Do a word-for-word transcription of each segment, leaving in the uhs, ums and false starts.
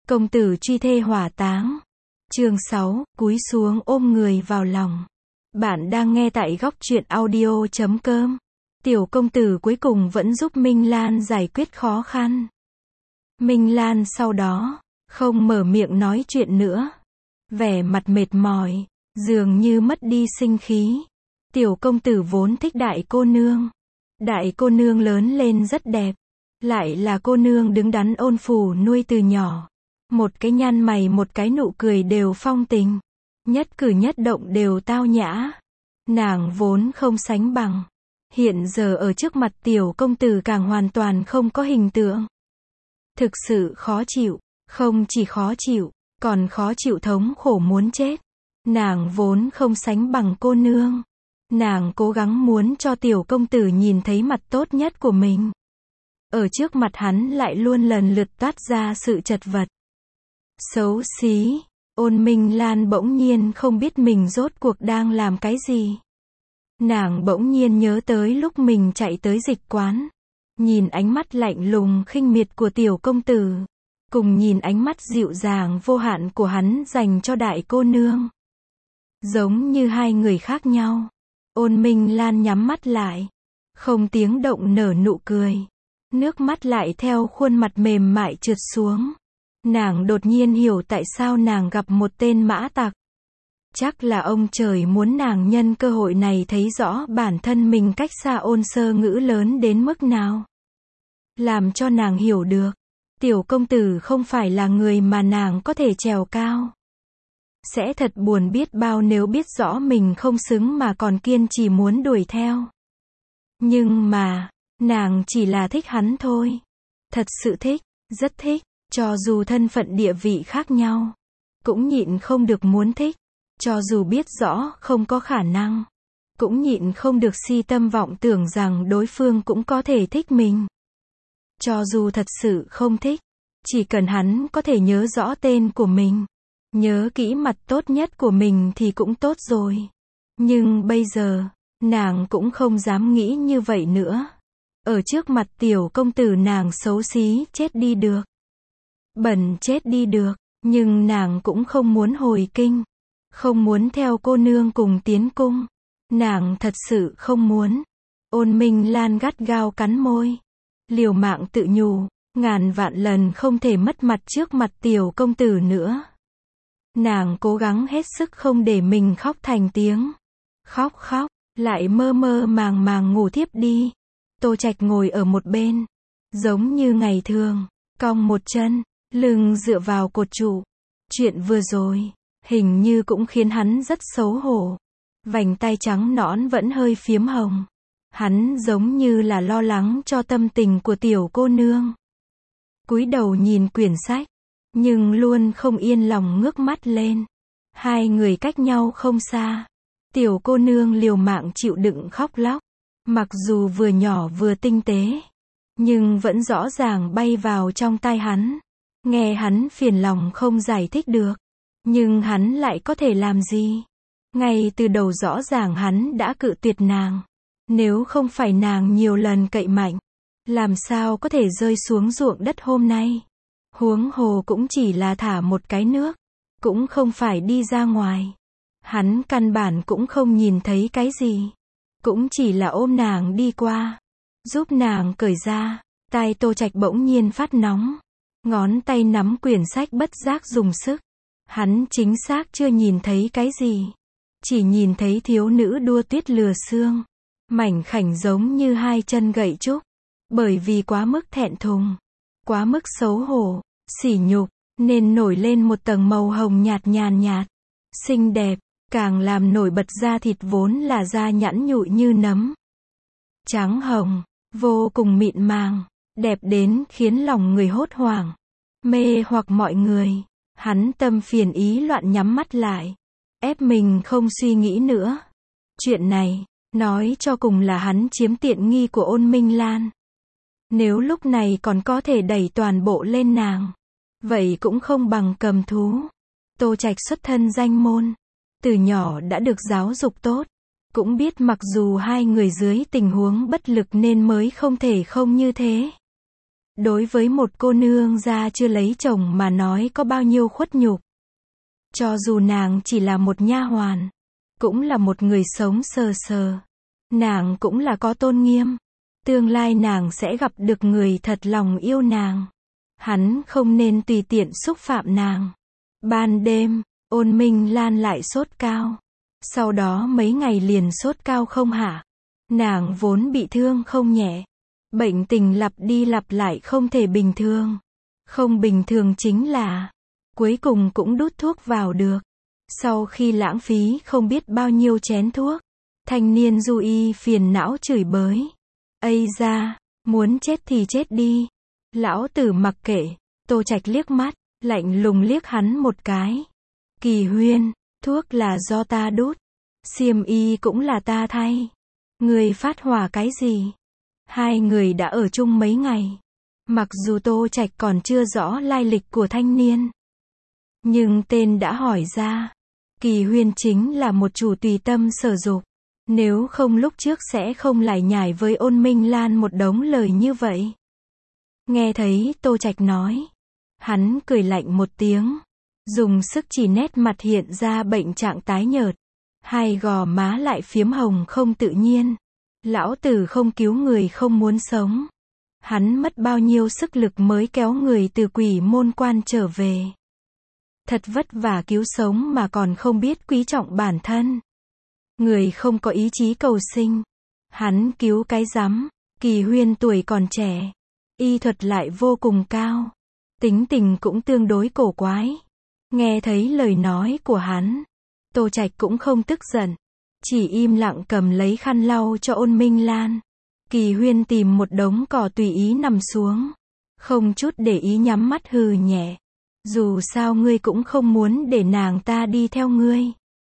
Công tử truy thê hỏa táng. Chương sáu, cúi xuống ôm người vào lòng. Bạn đang nghe tại góc truyện audio chấm com. Tiểu công tử cuối cùng vẫn giúp Minh Lan giải quyết khó khăn. Minh Lan sau đó, không mở miệng nói chuyện nữa. Vẻ mặt mệt mỏi, dường như mất đi sinh khí. Tiểu công tử vốn thích đại cô nương. Đại cô nương lớn lên rất đẹp. Lại là cô nương đứng đắn ôn phù nuôi từ nhỏ. Một cái nhăn mày một cái nụ cười đều phong tình. Nhất cử nhất động đều tao nhã. Nàng vốn không sánh bằng. Hiện giờ ở trước mặt tiểu công tử càng hoàn toàn không có hình tượng. Thực sự khó chịu. Không chỉ khó chịu, còn khó chịu thống khổ muốn chết. Nàng vốn không sánh bằng cô nương. Nàng cố gắng muốn cho tiểu công tử nhìn thấy mặt tốt nhất của mình. Ở trước mặt hắn lại luôn lần lượt toát ra sự chật vật. Xấu xí. Ôn Minh Lan bỗng nhiên không biết mình rốt cuộc đang làm cái gì. Nàng bỗng nhiên nhớ tới lúc mình chạy tới dịch quán. Nhìn ánh mắt lạnh lùng khinh miệt của tiểu công tử. Cùng nhìn ánh mắt dịu dàng vô hạn của hắn dành cho đại cô nương. Giống như hai người khác nhau. Ôn Minh Lan nhắm mắt lại. Không tiếng động nở nụ cười. Nước mắt lại theo khuôn mặt mềm mại trượt xuống. Nàng đột nhiên hiểu tại sao nàng gặp một tên mã tặc. Chắc là ông trời muốn nàng nhân cơ hội này thấy rõ bản thân mình cách xa ôn sơ ngữ lớn đến mức nào. Làm cho nàng hiểu được. Tiểu công tử không phải là người mà nàng có thể trèo cao. Sẽ thật buồn biết bao nếu biết rõ mình không xứng mà còn kiên trì muốn đuổi theo. Nhưng mà, nàng chỉ là thích hắn thôi. Thật sự thích, rất thích. Cho dù thân phận địa vị khác nhau, cũng nhịn không được muốn thích. Cho dù biết rõ không có khả năng, cũng nhịn không được si tâm vọng tưởng rằng đối phương cũng có thể thích mình. Cho dù thật sự không thích, chỉ cần hắn có thể nhớ rõ tên của mình, nhớ kỹ mặt tốt nhất của mình thì cũng tốt rồi. Nhưng bây giờ, nàng cũng không dám nghĩ như vậy nữa. Ở trước mặt tiểu công tử nàng xấu xí chết đi được. Bẩn chết đi được, nhưng nàng cũng không muốn hồi kinh. Không muốn theo cô nương cùng tiến cung. Nàng thật sự không muốn. Ôn Minh Lan gắt gao cắn môi. Liều mạng tự nhủ, ngàn vạn lần không thể mất mặt trước mặt tiểu công tử nữa. Nàng cố gắng hết sức không để mình khóc thành tiếng. Khóc khóc, lại mơ mơ màng màng ngủ thiếp đi. Tô Trạch ngồi ở một bên. Giống như ngày thường, cong một chân, lưng dựa vào cột trụ. Chuyện vừa rồi, hình như cũng khiến hắn rất xấu hổ. Vành tay trắng nõn vẫn hơi phiếm hồng. Hắn giống như là lo lắng cho tâm tình của tiểu cô nương. Cúi đầu nhìn quyển sách, nhưng luôn không yên lòng ngước mắt lên. Hai người cách nhau không xa. Tiểu cô nương liều mạng chịu đựng khóc lóc. Mặc dù vừa nhỏ vừa tinh tế, nhưng vẫn rõ ràng bay vào trong tai hắn. Nghe hắn phiền lòng không giải thích được. Nhưng hắn lại có thể làm gì? Ngay từ đầu rõ ràng hắn đã cự tuyệt nàng. Nếu không phải nàng nhiều lần cậy mạnh, làm sao có thể rơi xuống ruộng đất hôm nay? Huống hồ cũng chỉ là thả một cái nước, cũng không phải đi ra ngoài. Hắn căn bản cũng không nhìn thấy cái gì. Cũng chỉ là ôm nàng đi qua, giúp nàng cởi ra. Tai Tô Trạch bỗng nhiên phát nóng. Ngón tay nắm quyển sách bất giác dùng sức. Hắn chính xác chưa nhìn thấy cái gì. Chỉ nhìn thấy thiếu nữ đua tuyết lừa xương. Mảnh khảnh giống như hai chân gậy trúc. Bởi vì quá mức thẹn thùng, quá mức xấu hổ, sỉ nhục, nên nổi lên một tầng màu hồng nhạt nhàn nhạt. Xinh đẹp, càng làm nổi bật da thịt vốn là da nhẵn nhụi như nấm. Trắng hồng, vô cùng mịn màng, đẹp đến khiến lòng người hốt hoảng. Mê hoặc mọi người. Hắn tâm phiền ý loạn nhắm mắt lại. Ép mình không suy nghĩ nữa. Chuyện này, nói cho cùng là hắn chiếm tiện nghi của Ôn Minh Lan. Nếu lúc này còn có thể đẩy toàn bộ lên nàng, vậy cũng không bằng cầm thú. Tô Trạch xuất thân danh môn. Từ nhỏ đã được giáo dục tốt. Cũng biết mặc dù hai người dưới tình huống bất lực nên mới không thể không như thế. Đối với một cô nương gia chưa lấy chồng mà nói có bao nhiêu khuất nhục. Cho dù nàng chỉ là một nha hoàn, cũng là một người sống sờ sờ. Nàng cũng là có tôn nghiêm. Tương lai nàng sẽ gặp được người thật lòng yêu nàng. Hắn không nên tùy tiện xúc phạm nàng. Ban đêm, Ôn Minh Lan lại sốt cao. Sau đó mấy ngày liền sốt cao không hạ. Nàng vốn bị thương không nhẹ. Bệnh tình lặp đi lặp lại không thể bình thường. Không bình thường chính là, cuối cùng cũng đút thuốc vào được. Sau khi lãng phí không biết bao nhiêu chén thuốc, thanh niên Du Y phiền não chửi bới. Ây da, muốn chết thì chết đi. Lão tử mặc kệ. Tô Trạch liếc mắt, lạnh lùng liếc hắn một cái. Kỳ Huyên, thuốc là do ta đút. Xiêm y cũng là ta thay. Người phát hỏa cái gì? Hai người đã ở chung mấy ngày. Mặc dù Tô Trạch còn chưa rõ lai lịch của thanh niên, nhưng tên đã hỏi ra. Kỳ Huyên chính là một chủ tùy tâm sở dục. Nếu không lúc trước sẽ không lải nhải với Ôn Minh Lan một đống lời như vậy. Nghe thấy Tô Trạch nói, hắn cười lạnh một tiếng, dùng sức chỉ nét mặt hiện ra bệnh trạng tái nhợt. Hai gò má lại phiếm hồng không tự nhiên. Lão tử không cứu người không muốn sống. Hắn mất bao nhiêu sức lực mới kéo người từ quỷ môn quan trở về. Thật vất vả cứu sống mà còn không biết quý trọng bản thân. Người không có ý chí cầu sinh. Hắn cứu cái rắm. Kỳ Huyên tuổi còn trẻ. Y thuật lại vô cùng cao. Tính tình cũng tương đối cổ quái. Nghe thấy lời nói của hắn, Tô Trạch cũng không tức giận. Chỉ im lặng cầm lấy khăn lau cho Ôn Minh Lan. Kỳ Huyên tìm một đống cỏ tùy ý nằm xuống. Không chút để ý nhắm mắt hừ nhẹ. Dù sao ngươi cũng không muốn để nàng ta đi theo ngươi.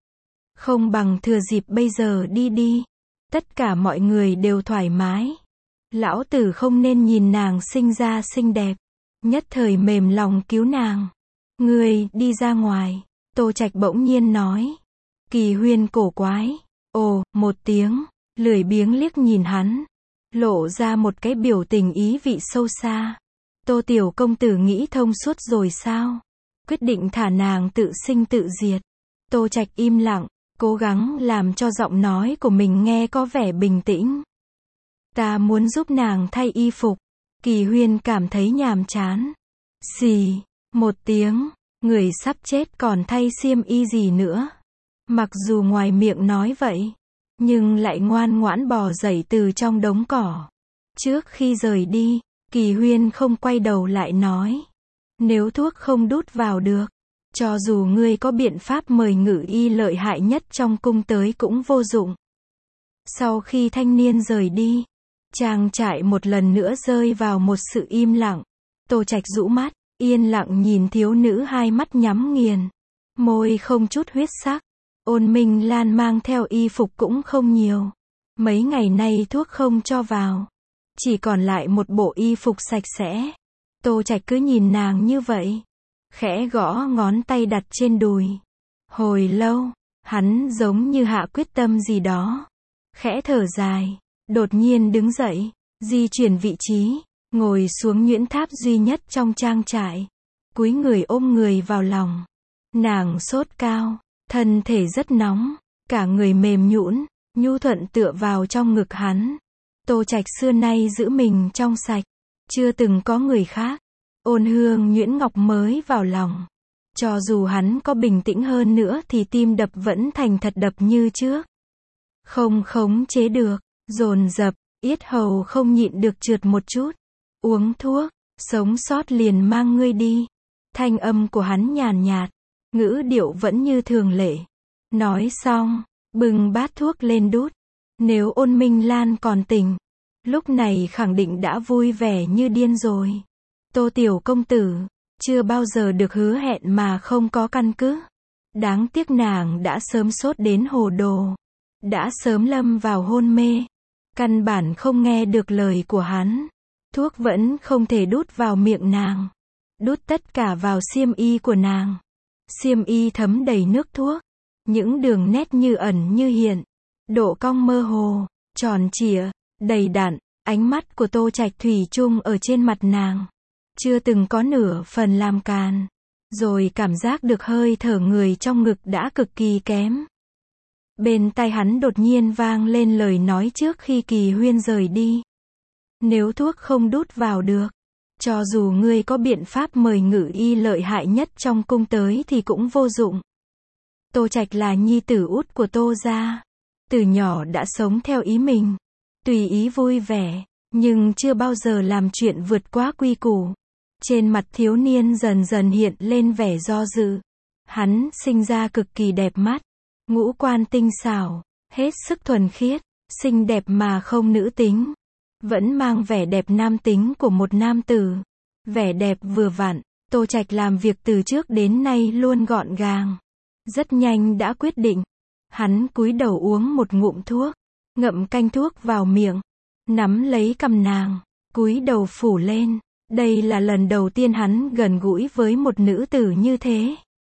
Không bằng thừa dịp bây giờ đi đi. Tất cả mọi người đều thoải mái. Lão tử không nên nhìn nàng sinh ra xinh đẹp. Nhất thời mềm lòng cứu nàng. Ngươi, đi ra ngoài. Tô Trạch bỗng nhiên nói. Kỳ Huyên cổ quái. Ồ, một tiếng. Lười biếng liếc nhìn hắn. Lộ ra một cái biểu tình ý vị sâu xa. Tô tiểu công tử nghĩ thông suốt rồi sao? Quyết định thả nàng tự sinh tự diệt. Tô Trạch im lặng, cố gắng làm cho giọng nói của mình nghe có vẻ bình tĩnh. Ta muốn giúp nàng thay y phục. Kỳ Huyên cảm thấy nhàm chán. Xì, một tiếng, người sắp chết còn thay xiêm y gì nữa. Mặc dù ngoài miệng nói vậy, nhưng lại ngoan ngoãn bò dậy từ trong đống cỏ. Trước khi rời đi, Kỳ Huyên không quay đầu lại nói. Nếu thuốc không đút vào được, cho dù ngươi có biện pháp mời ngự y lợi hại nhất trong cung tới cũng vô dụng. Sau khi thanh niên rời đi, trang trại một lần nữa rơi vào một sự im lặng. Tô Trạch rũ mắt, yên lặng nhìn thiếu nữ hai mắt nhắm nghiền. Môi không chút huyết sắc. Ôn Minh Lan mang theo y phục cũng không nhiều. Mấy ngày nay thuốc không cho vào. Chỉ còn lại một bộ y phục sạch sẽ. Tô Trạch cứ nhìn nàng như vậy. Khẽ gõ ngón tay đặt trên đùi. Hồi lâu, hắn giống như hạ quyết tâm gì đó. Khẽ thở dài. Đột nhiên đứng dậy. Di chuyển vị trí. Ngồi xuống nhuyễn tháp duy nhất trong trang trại. Cúi người ôm người vào lòng. Nàng sốt cao. Thân thể rất nóng. Cả người mềm nhũn, nhu thuận tựa vào trong ngực hắn. Tô Trạch xưa nay giữ mình trong sạch. Chưa từng có người khác. Ôn hương nhuyễn ngọc mới vào lòng. Cho dù hắn có bình tĩnh hơn nữa thì tim đập vẫn thành thật đập như trước. Không khống chế được. Dồn dập, yết hầu không nhịn được trượt một chút. Uống thuốc, sống sót liền mang ngươi đi. Thanh âm của hắn nhàn nhạt. Ngữ điệu vẫn như thường lệ. Nói xong, bưng bát thuốc lên đút. Nếu Ôn Minh Lan còn tỉnh, lúc này khẳng định đã vui vẻ như điên rồi. Tô tiểu công tử, chưa bao giờ được hứa hẹn mà không có căn cứ. Đáng tiếc nàng đã sớm sốt đến hồ đồ. Đã sớm lâm vào hôn mê. Căn bản không nghe được lời của hắn. Thuốc vẫn không thể đút vào miệng nàng. Đút tất cả vào xiêm y của nàng. Xiêm y thấm đầy nước thuốc. Những đường nét như ẩn như hiện. Độ cong mơ hồ, tròn trịa, đầy đặn. Ánh mắt của Tô Trạch thủy chung ở trên mặt nàng. Chưa từng có nửa phần làm càn. Rồi cảm giác được hơi thở người trong ngực đã cực kỳ kém. Bên tai hắn đột nhiên vang lên lời nói trước khi Kỳ Huyên rời đi. Nếu thuốc không đút vào được, cho dù ngươi có biện pháp mời ngự y lợi hại nhất trong cung tới thì cũng vô dụng. Tô Trạch là nhi tử út của Tô gia. Từ nhỏ đã sống theo ý mình. Tùy ý vui vẻ, nhưng chưa bao giờ làm chuyện vượt quá quy củ. Trên mặt thiếu niên dần dần hiện lên vẻ do dự. Hắn sinh ra cực kỳ đẹp mắt. Ngũ quan tinh xảo, hết sức thuần khiết, xinh đẹp mà không nữ tính. Vẫn mang vẻ đẹp nam tính của một nam tử. Vẻ đẹp vừa vặn, Tô Trạch làm việc từ trước đến nay luôn gọn gàng. Rất nhanh đã quyết định. Hắn cúi đầu uống một ngụm thuốc, ngậm canh thuốc vào miệng, nắm lấy cằm nàng, cúi đầu phủ lên. Đây là lần đầu tiên hắn gần gũi với một nữ tử như thế.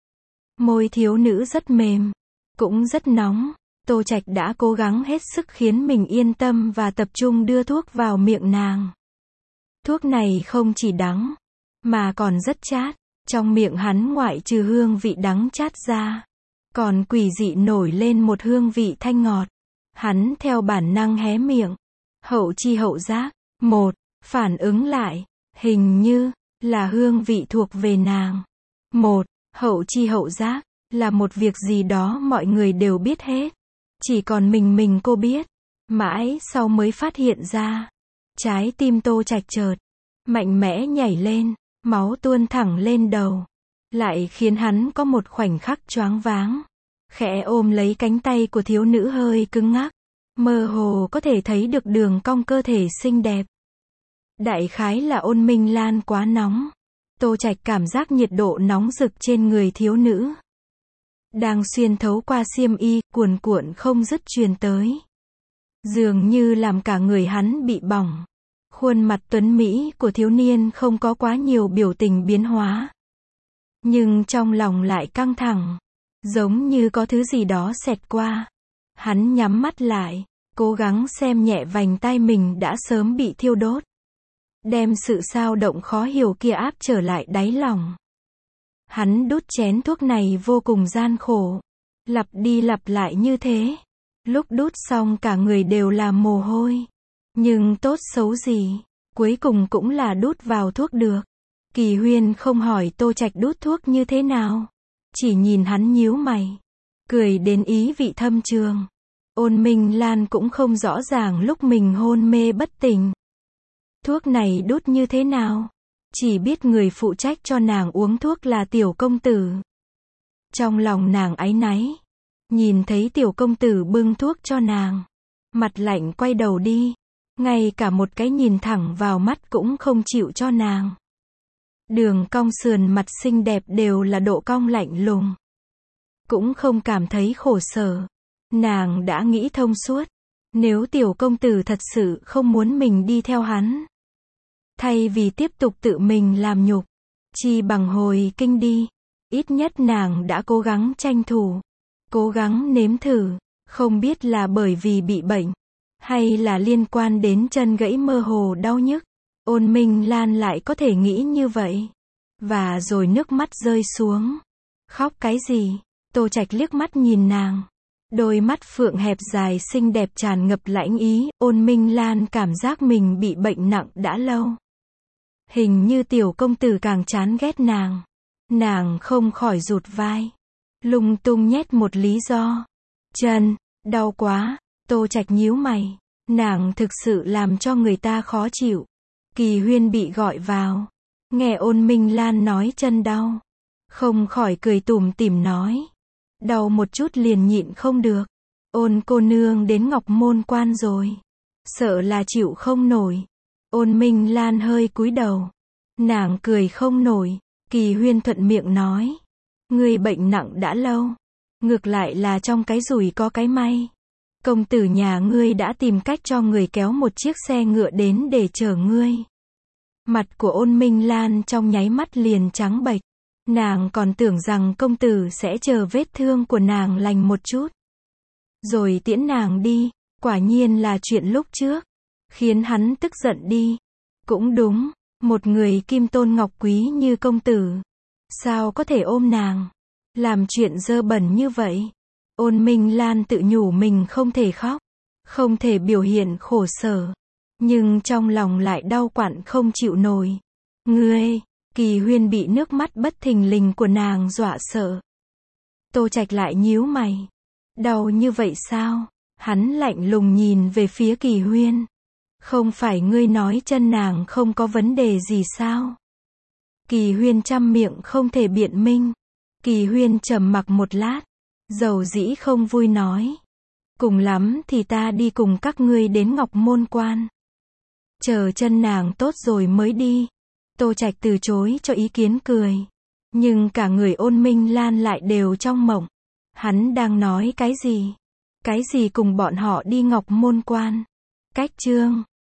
Môi thiếu nữ rất mềm, cũng rất nóng. Tô Trạch đã cố gắng hết sức khiến mình yên tâm và tập trung đưa thuốc vào miệng nàng. Thuốc này không chỉ đắng, mà còn rất chát. Trong miệng hắn ngoại trừ hương vị đắng chát ra, còn quỷ dị nổi lên một hương vị thanh ngọt. Hắn theo bản năng hé miệng. Hậu chi hậu giác. Một, phản ứng lại. Hình như là hương vị thuộc về nàng. Một, hậu chi hậu giác là một việc gì đó mọi người đều biết hết. Chỉ còn mình mình cô biết. Mãi sau mới phát hiện ra. Trái tim Tô Trạch chợt mạnh mẽ nhảy lên, máu tuôn thẳng lên đầu. Lại khiến hắn có một khoảnh khắc choáng váng. Khẽ ôm lấy cánh tay của thiếu nữ hơi cứng ngắc. Mơ hồ có thể thấy được đường cong cơ thể xinh đẹp. Đại khái là Ôn Minh Lan quá nóng. Tô Trạch cảm giác nhiệt độ nóng rực trên người thiếu nữ. Đang xuyên thấu qua xiêm y, cuồn cuộn không dứt truyền tới. Dường như làm cả người hắn bị bỏng. Khuôn mặt tuấn mỹ của thiếu niên không có quá nhiều biểu tình biến hóa. Nhưng trong lòng lại căng thẳng. Giống như có thứ gì đó xẹt qua. Hắn nhắm mắt lại, cố gắng xem nhẹ vành tai mình đã sớm bị thiêu đốt. Đem sự xao động khó hiểu kia áp trở lại đáy lòng. Hắn đút chén thuốc này vô cùng gian khổ. Lặp đi lặp lại như thế. Lúc đút xong cả người đều là mồ hôi. Nhưng tốt xấu gì, cuối cùng cũng là đút vào thuốc được. Kỳ Huyên không hỏi Tô Trạch đút thuốc như thế nào. Chỉ nhìn hắn nhíu mày. Cười đến ý vị thâm trường. Ôn Minh Lan cũng không rõ ràng lúc mình hôn mê bất tỉnh. Thuốc này đút như thế nào? Chỉ biết người phụ trách cho nàng uống thuốc là tiểu công tử. Trong lòng nàng áy náy. Nhìn thấy tiểu công tử bưng thuốc cho nàng. Mặt lạnh quay đầu đi. Ngay cả một cái nhìn thẳng vào mắt cũng không chịu cho nàng. Đường cong sườn mặt xinh đẹp đều là độ cong lạnh lùng. Cũng không cảm thấy khổ sở. Nàng đã nghĩ thông suốt. Nếu tiểu công tử thật sự không muốn mình đi theo hắn, thay vì tiếp tục tự mình làm nhục, chi bằng hồi kinh đi. Ít nhất nàng đã cố gắng tranh thủ, cố gắng nếm thử. Không biết là bởi vì bị bệnh, hay là liên quan đến chân gãy mơ hồ đau nhức. Ôn Minh Lan lại có thể nghĩ như vậy. Và rồi nước mắt rơi xuống. Khóc cái gì? Tô Trạch liếc mắt nhìn nàng. Đôi mắt phượng hẹp dài xinh đẹp tràn ngập lãnh ý. Ôn Minh Lan cảm giác mình bị bệnh nặng đã lâu. Hình như tiểu công tử càng chán ghét nàng. Nàng không khỏi rụt vai. Lung tung nhét một lý do. Chân, đau quá. Tô Trạch nhíu mày. Nàng thực sự làm cho người ta khó chịu. Kỳ Huyên bị gọi vào. Nghe Ôn Minh Lan nói chân đau. Không khỏi cười tủm tỉm nói. Đau một chút liền nhịn không được. Ôn cô nương đến Ngọc Môn Quan rồi. Sợ là chịu không nổi. Ôn Minh Lan hơi cúi đầu. Nàng cười không nổi. Kỳ Huyên thuận miệng nói. Ngươi bệnh nặng đã lâu. Ngược lại là trong cái rủi có cái may. Công tử nhà ngươi đã tìm cách cho người kéo một chiếc xe ngựa đến để chở ngươi. Mặt của Ôn Minh Lan trong nháy mắt liền trắng bệch. Nàng còn tưởng rằng công tử sẽ chờ vết thương của nàng lành một chút, rồi tiễn nàng đi. Quả nhiên là chuyện lúc trước. khiến hắn tức giận đi. Cũng đúng, một người kim tôn ngọc quý như công tử, sao có thể ôm nàng, làm chuyện dơ bẩn như vậy. Ôn Minh Lan tự nhủ mình không thể khóc, không thể biểu hiện khổ sở, nhưng trong lòng lại đau quặn không chịu nổi. Ngươi, Kỳ Huyên bị nước mắt bất thình lình của nàng dọa sợ. Tô Trạch lại nhíu mày. Đau như vậy sao? Hắn lạnh lùng nhìn về phía Kỳ Huyên. Không phải ngươi nói chân nàng không có vấn đề gì sao? Kỳ Huyên trăm miệng không thể biện minh. Kỳ Huyên trầm mặc một lát, dầu dĩ không vui nói. Cùng lắm thì ta đi cùng các ngươi đến Ngọc Môn Quan. Chờ chân nàng tốt rồi mới đi. Tô Trạch từ chối cho ý kiến cười. Nhưng cả người Ôn Minh Lan lại đều trong mộng. Hắn đang nói cái gì? Cái gì cùng bọn họ đi Ngọc Môn Quan? Cách chương